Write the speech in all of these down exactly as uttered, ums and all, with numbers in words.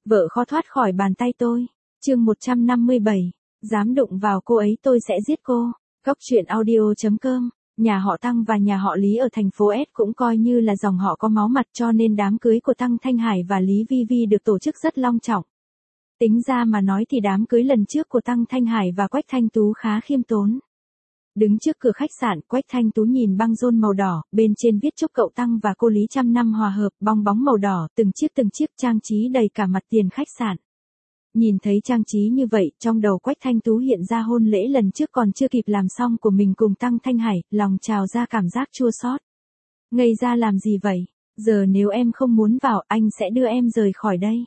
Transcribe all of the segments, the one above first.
Vợ khó thoát khỏi bàn tay tôi. Chương một trăm năm mươi bảy. Dám đụng vào cô ấy tôi sẽ giết cô. Góc truyện audio chấm com. Nhà họ Tăng và nhà họ Lý ở thành phố S cũng coi như là dòng họ có máu mặt, cho nên đám cưới của Tăng Thanh Hải và Lý Vi Vi được tổ chức rất long trọng. Tính ra mà nói thì đám cưới lần trước của Tăng Thanh Hải và Quách Thanh Tú khá khiêm tốn. Đứng trước cửa khách sạn, Quách Thanh Tú nhìn băng rôn màu đỏ, bên trên viết chúc cậu Tăng và cô Lý trăm năm hòa hợp, bong bóng màu đỏ, từng chiếc từng chiếc trang trí đầy cả mặt tiền khách sạn. Nhìn thấy trang trí như vậy, trong đầu Quách Thanh Tú hiện ra hôn lễ lần trước còn chưa kịp làm xong của mình cùng Tăng Thanh Hải, lòng trào ra cảm giác chua xót. Ngây ra làm gì vậy? Giờ nếu em không muốn vào, anh sẽ đưa em rời khỏi đây.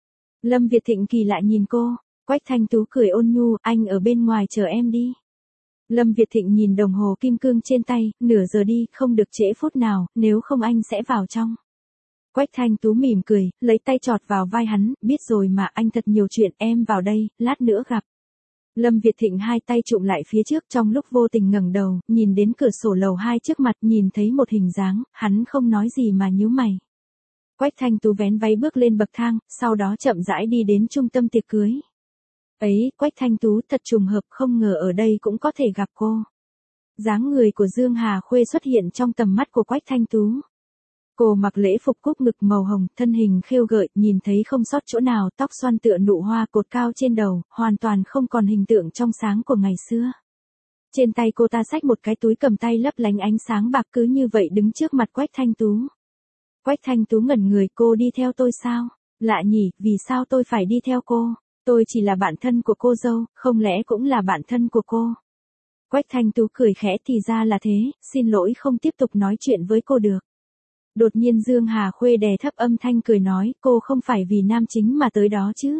Lâm Việt Thịnh kỳ lạ nhìn cô, Quách Thanh Tú cười ôn nhu, anh ở bên ngoài chờ em đi. Lâm Việt Thịnh nhìn đồng hồ kim cương trên tay, nửa giờ đi, không được trễ phút nào, nếu không anh sẽ vào trong. Quách Thanh Tú mỉm cười, lấy tay chọt vào vai hắn, biết rồi mà, anh thật nhiều chuyện, em vào đây, lát nữa gặp. Lâm Việt Thịnh hai tay trụm lại phía trước, trong lúc vô tình ngẩng đầu, nhìn đến cửa sổ lầu hai trước mặt, nhìn thấy một hình dáng, hắn không nói gì mà nhíu mày. Quách Thanh Tú vén váy bước lên bậc thang, sau đó chậm rãi đi đến trung tâm tiệc cưới. Ấy, Quách Thanh Tú thật trùng hợp, không ngờ ở đây cũng có thể gặp cô. Dáng người của Dương Hà Khuê xuất hiện trong tầm mắt của Quách Thanh Tú. Cô mặc lễ phục cúc ngực màu hồng, thân hình khêu gợi, nhìn thấy không sót chỗ nào, tóc xoăn tựa nụ hoa cột cao trên đầu, hoàn toàn không còn hình tượng trong sáng của ngày xưa. Trên tay cô ta xách một cái túi cầm tay lấp lánh ánh sáng bạc, cứ như vậy đứng trước mặt Quách Thanh Tú. Quách Thanh Tú ngẩn người, cô đi theo tôi sao? Lạ nhỉ, vì sao tôi phải đi theo cô? Tôi chỉ là bạn thân của cô dâu, không lẽ cũng là bạn thân của cô? Quách Thanh Tú cười khẽ, thì ra là thế, xin lỗi không tiếp tục nói chuyện với cô được. Đột nhiên Dương Hà Khuê đè thấp âm thanh cười nói, cô không phải vì nam chính mà tới đó chứ?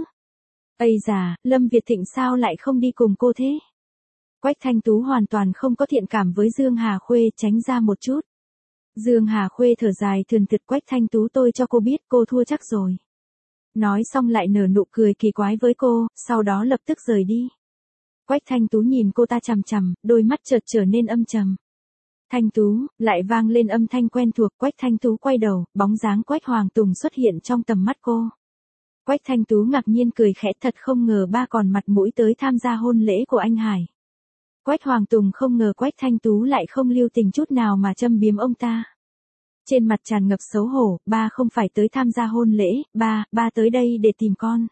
Ây già, Lâm Việt Thịnh sao lại không đi cùng cô thế? Quách Thanh Tú hoàn toàn không có thiện cảm với Dương Hà Khuê, tránh ra một chút. Dương Hà Khuê thở dài thườn thượt, Quách Thanh Tú tôi cho cô biết cô thua chắc rồi. Nói xong lại nở nụ cười kỳ quái với cô, sau đó lập tức rời đi. Quách Thanh Tú nhìn cô ta chằm chằm, đôi mắt chợt trở nên âm trầm. Thanh Tú, lại vang lên âm thanh quen thuộc, Quách Thanh Tú quay đầu, bóng dáng Quách Hoàng Tùng xuất hiện trong tầm mắt cô. Quách Thanh Tú ngạc nhiên cười khẽ, thật không ngờ ba còn mặt mũi tới tham gia hôn lễ của anh Hải. Quách Hoàng Tùng không ngờ Quách Thanh Tú lại không lưu tình chút nào mà châm biếm ông ta. Trên mặt tràn ngập xấu hổ, ba không phải tới tham gia hôn lễ, ba, ba tới đây để tìm con.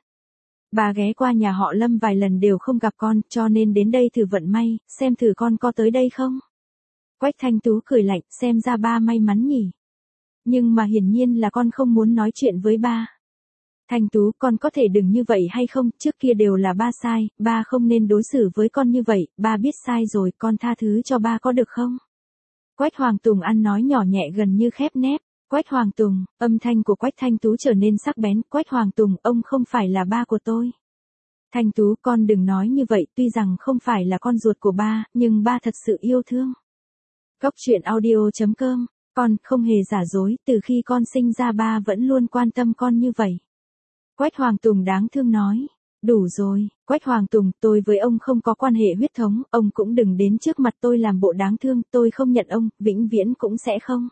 Bà ghé qua nhà họ Lâm vài lần đều không gặp con, cho nên đến đây thử vận may, xem thử con có tới đây không. Quách Thanh Tú cười lạnh, xem ra ba may mắn nhỉ. Nhưng mà hiển nhiên là con không muốn nói chuyện với ba. Thanh Tú, con có thể đừng như vậy hay không, trước kia đều là ba sai, ba không nên đối xử với con như vậy, ba biết sai rồi, con tha thứ cho ba có được không? Quách Hoàng Tùng ăn nói nhỏ nhẹ gần như khép nép. Quách Hoàng Tùng, âm thanh của Quách Thanh Tú trở nên sắc bén, Quách Hoàng Tùng, ông không phải là ba của tôi. Thanh Tú, con đừng nói như vậy, tuy rằng không phải là con ruột của ba, nhưng ba thật sự yêu thương. Góc truyện audio chấm com, con không hề giả dối, từ khi con sinh ra ba vẫn luôn quan tâm con như vậy. Quách Hoàng Tùng đáng thương nói. Đủ rồi, Quách Hoàng Tùng, tôi với ông không có quan hệ huyết thống, ông cũng đừng đến trước mặt tôi làm bộ đáng thương, tôi không nhận ông, vĩnh viễn cũng sẽ không.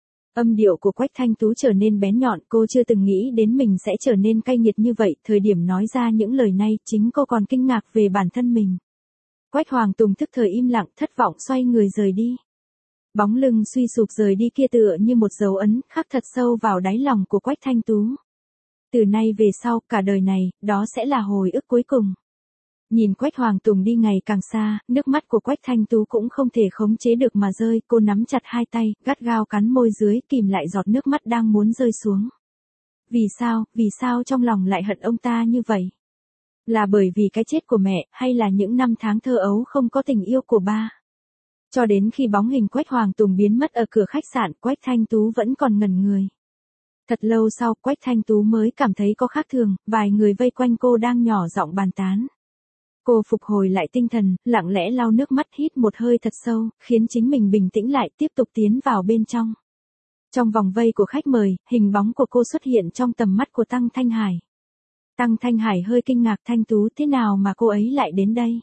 Âm điệu của Quách Thanh Tú trở nên bén nhọn, cô chưa từng nghĩ đến mình sẽ trở nên cay nghiệt như vậy, thời điểm nói ra những lời này, chính cô còn kinh ngạc về bản thân mình. Quách Hoàng Tùng thức thời im lặng, thất vọng xoay người rời đi. Bóng lưng suy sụp rời đi kia tựa như một dấu ấn, khắc thật sâu vào đáy lòng của Quách Thanh Tú. Từ nay về sau, cả đời này, đó sẽ là hồi ức cuối cùng. Nhìn Quách Hoàng Tùng đi ngày càng xa, nước mắt của Quách Thanh Tú cũng không thể khống chế được mà rơi, cô nắm chặt hai tay, gắt gao cắn môi dưới, kìm lại giọt nước mắt đang muốn rơi xuống. Vì sao, vì sao trong lòng lại hận ông ta như vậy? Là bởi vì cái chết của mẹ, hay là những năm tháng thơ ấu không có tình yêu của ba? Cho đến khi bóng hình Quách Hoàng Tùng biến mất ở cửa khách sạn, Quách Thanh Tú vẫn còn ngẩn người. Thật lâu sau, Quách Thanh Tú mới cảm thấy có khác thường, vài người vây quanh cô đang nhỏ giọng bàn tán. Cô phục hồi lại tinh thần, lặng lẽ lau nước mắt, hít một hơi thật sâu, khiến chính mình bình tĩnh lại, tiếp tục tiến vào bên trong. Trong vòng vây của khách mời, hình bóng của cô xuất hiện trong tầm mắt của Tăng Thanh Hải. Tăng Thanh Hải hơi kinh ngạc, Thanh Tú, thế nào mà cô ấy lại đến đây?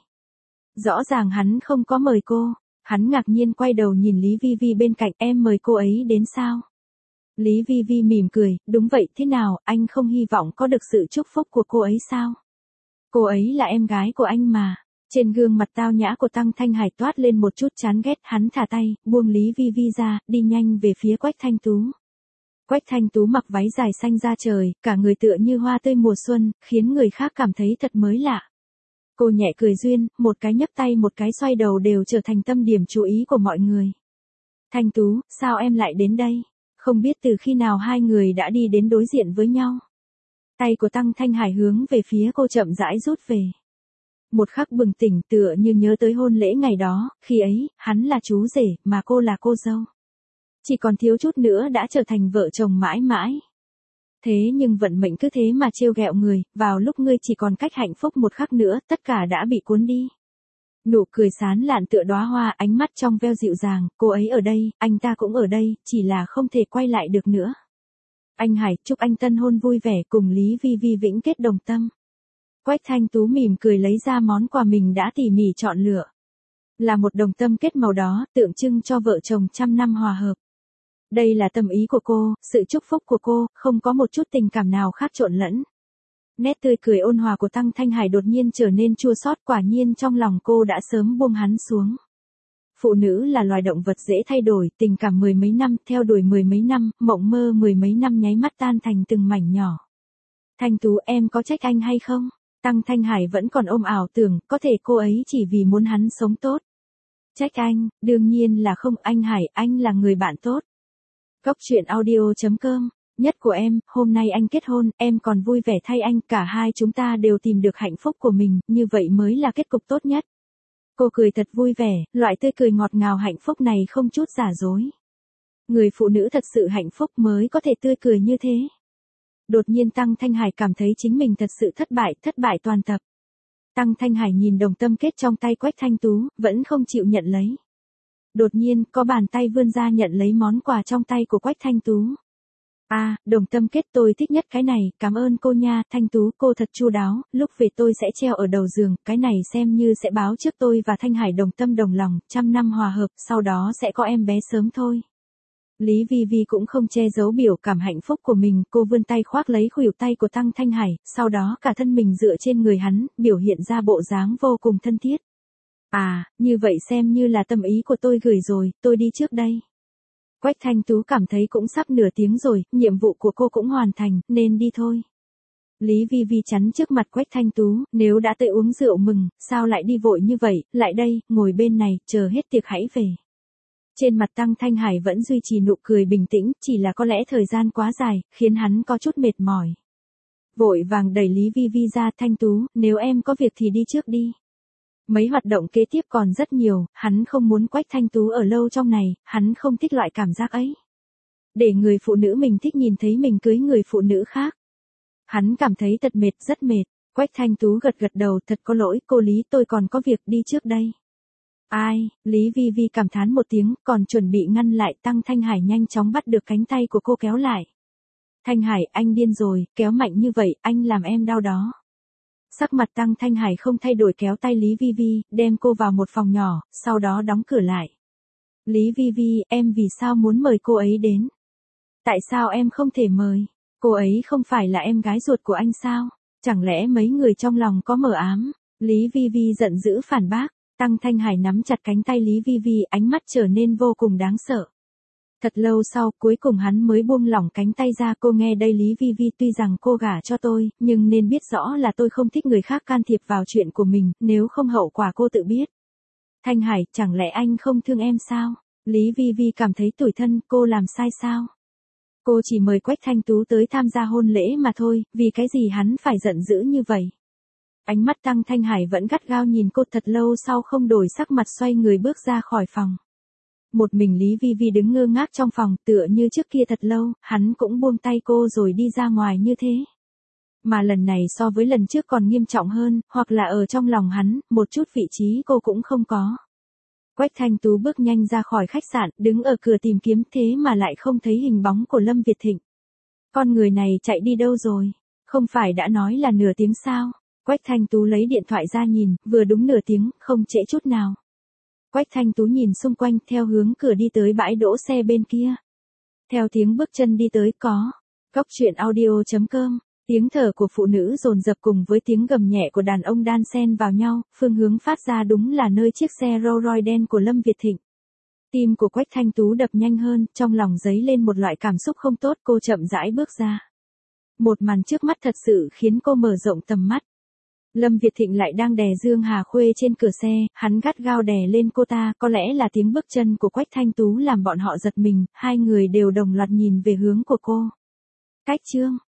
Rõ ràng hắn không có mời cô. Hắn ngạc nhiên quay đầu nhìn Lý Vi Vi bên cạnh, em mời cô ấy đến sao? Lý Vi Vi mỉm cười, đúng vậy, thế nào, anh không hy vọng có được sự chúc phúc của cô ấy sao? Cô ấy là em gái của anh mà. Trên gương mặt tao nhã của Tăng Thanh Hải toát lên một chút chán ghét, hắn thả tay, buông Lý Vi Vi ra, đi nhanh về phía Quách Thanh Tú. Quách Thanh Tú mặc váy dài xanh da trời, cả người tựa như hoa tươi mùa xuân, khiến người khác cảm thấy thật mới lạ. Cô nhẹ cười duyên, một cái nhấc tay một cái xoay đầu đều trở thành tâm điểm chú ý của mọi người. Thanh Tú, sao em lại đến đây? Không biết từ khi nào hai người đã đi đến đối diện với nhau. Tay của Tăng Thanh Hải hướng về phía cô chậm rãi rút về. Một khắc bừng tỉnh tựa như nhớ tới hôn lễ ngày đó, khi ấy, hắn là chú rể, mà cô là cô dâu. Chỉ còn thiếu chút nữa đã trở thành vợ chồng mãi mãi. Thế nhưng vận mệnh cứ thế mà trêu ghẹo người, vào lúc ngươi chỉ còn cách hạnh phúc một khắc nữa, tất cả đã bị cuốn đi. Nụ cười sán lạn tựa đóa hoa, ánh mắt trong veo dịu dàng, cô ấy ở đây, anh ta cũng ở đây, chỉ là không thể quay lại được nữa. Anh Hải, chúc anh tân hôn vui vẻ cùng Lý Vi Vi vĩnh kết đồng tâm. Quách Thanh Tú mỉm cười lấy ra món quà mình đã tỉ mỉ chọn lựa. Là một đồng tâm kết màu đó, tượng trưng cho vợ chồng trăm năm hòa hợp. Đây là tâm ý của cô, sự chúc phúc của cô, không có một chút tình cảm nào khác trộn lẫn. Nét tươi cười ôn hòa của Tăng Thanh Hải đột nhiên trở nên chua xót, quả nhiên trong lòng cô đã sớm buông hắn xuống. Phụ nữ là loài động vật dễ thay đổi, tình cảm mười mấy năm, theo đuổi mười mấy năm, mộng mơ mười mấy năm nháy mắt tan thành từng mảnh nhỏ. Thanh Tú, em có trách anh hay không? Tăng Thanh Hải vẫn còn ôm ảo tưởng, có thể cô ấy chỉ vì muốn hắn sống tốt. Trách anh, đương nhiên là không, anh Hải, anh là người bạn tốt. Góc truyện audio chấm com, nhất của em, hôm nay anh kết hôn, em còn vui vẻ thay anh, cả hai chúng ta đều tìm được hạnh phúc của mình, như vậy mới là kết cục tốt nhất. Cô cười thật vui vẻ, loại tươi cười ngọt ngào hạnh phúc này không chút giả dối. Người phụ nữ thật sự hạnh phúc mới có thể tươi cười như thế. Đột nhiên Tăng Thanh Hải cảm thấy chính mình thật sự thất bại, thất bại toàn tập. Tăng Thanh Hải nhìn đồng tâm kết trong tay Quách Thanh Tú, vẫn không chịu nhận lấy. Đột nhiên, có bàn tay vươn ra nhận lấy món quà trong tay của Quách Thanh Tú. À, đồng tâm kết tôi thích nhất cái này, cảm ơn cô nha, Thanh Tú, cô thật chu đáo, lúc về tôi sẽ treo ở đầu giường, cái này xem như sẽ báo trước tôi và Thanh Hải đồng tâm đồng lòng, trăm năm hòa hợp, sau đó sẽ có em bé sớm thôi. Lý Vi Vi cũng không che giấu biểu cảm hạnh phúc của mình, cô vươn tay khoác lấy khuỷu tay của Tăng Thanh Hải, sau đó cả thân mình dựa trên người hắn, biểu hiện ra bộ dáng vô cùng thân thiết. À, như vậy xem như là tâm ý của tôi gửi rồi, tôi đi trước đây. Quách Thanh Tú cảm thấy cũng sắp nửa tiếng rồi, nhiệm vụ của cô cũng hoàn thành, nên đi thôi. Lý Vi Vi chắn trước mặt Quách Thanh Tú, nếu đã tới uống rượu mừng, sao lại đi vội như vậy, lại đây, ngồi bên này, chờ hết tiệc hãy về. Trên mặt Tăng Thanh Hải vẫn duy trì nụ cười bình tĩnh, chỉ là có lẽ thời gian quá dài, khiến hắn có chút mệt mỏi. Vội vàng đẩy Lý Vi Vi ra, Thanh Tú, nếu em có việc thì đi trước đi. Mấy hoạt động kế tiếp còn rất nhiều, hắn không muốn Quách Thanh Tú ở lâu trong này, hắn không thích loại cảm giác ấy. Để người phụ nữ mình thích nhìn thấy mình cưới người phụ nữ khác. Hắn cảm thấy thật mệt, rất mệt. Quách Thanh Tú gật gật đầu, thật có lỗi, cô Lý, tôi còn có việc đi trước đây. Ai, Lý Vi Vi cảm thán một tiếng, còn chuẩn bị ngăn lại, Tăng Thanh Hải nhanh chóng bắt được cánh tay của cô kéo lại. Thanh Hải, anh điên rồi, kéo mạnh như vậy, anh làm em đau đó. Sắc mặt Tăng Thanh Hải không thay đổi, kéo tay Lý Vi Vi, đem cô vào một phòng nhỏ, sau đó đóng cửa lại. Lý Vi Vi, em vì sao muốn mời cô ấy đến? Tại sao em không thể mời? Cô ấy không phải là em gái ruột của anh sao? Chẳng lẽ mấy người trong lòng có mờ ám? Lý Vi Vi giận dữ phản bác. Tăng Thanh Hải nắm chặt cánh tay Lý Vi Vi, ánh mắt trở nên vô cùng đáng sợ. Thật lâu sau, cuối cùng hắn mới buông lỏng cánh tay ra, cô nghe đây Lý Vi Vi, tuy rằng cô gả cho tôi, nhưng nên biết rõ là tôi không thích người khác can thiệp vào chuyện của mình, nếu không hậu quả cô tự biết. Thanh Hải, chẳng lẽ anh không thương em sao? Lý Vi Vi cảm thấy tủi thân, cô làm sai sao? Cô chỉ mời Quách Thanh Tú tới tham gia hôn lễ mà thôi, vì cái gì hắn phải giận dữ như vậy? Ánh mắt Tăng Thanh Hải vẫn gắt gao nhìn cô, thật lâu sau không đổi sắc mặt xoay người bước ra khỏi phòng. Một mình Lý Vi Vi đứng ngơ ngác trong phòng, tựa như trước kia thật lâu, hắn cũng buông tay cô rồi đi ra ngoài như thế. Mà lần này so với lần trước còn nghiêm trọng hơn, hoặc là ở trong lòng hắn, một chút vị trí cô cũng không có. Quách Thanh Tú bước nhanh ra khỏi khách sạn, đứng ở cửa tìm kiếm, thế mà lại không thấy hình bóng của Lâm Việt Thịnh. Con người này chạy đi đâu rồi? Không phải đã nói là nửa tiếng sao? Quách Thanh Tú lấy điện thoại ra nhìn, vừa đúng nửa tiếng, không trễ chút nào. Quách Thanh Tú nhìn xung quanh theo hướng cửa đi tới bãi đỗ xe bên kia. Theo tiếng bước chân đi tới có. Cóc truyện audio chấm com. Tiếng thở của phụ nữ dồn dập cùng với tiếng gầm nhẹ của đàn ông đan xen vào nhau, phương hướng phát ra đúng là nơi chiếc xe Rolls Royce đen của Lâm Việt Thịnh. Tim của Quách Thanh Tú đập nhanh hơn, trong lòng dấy lên một loại cảm xúc không tốt, cô chậm rãi bước ra. Một màn trước mắt thật sự khiến cô mở rộng tầm mắt. Lâm Việt Thịnh lại đang đè Dương Hà Khuê trên cửa xe, hắn gắt gao đè lên cô ta, có lẽ là tiếng bước chân của Quách Thanh Tú làm bọn họ giật mình, hai người đều đồng loạt nhìn về hướng của cô. Cách chương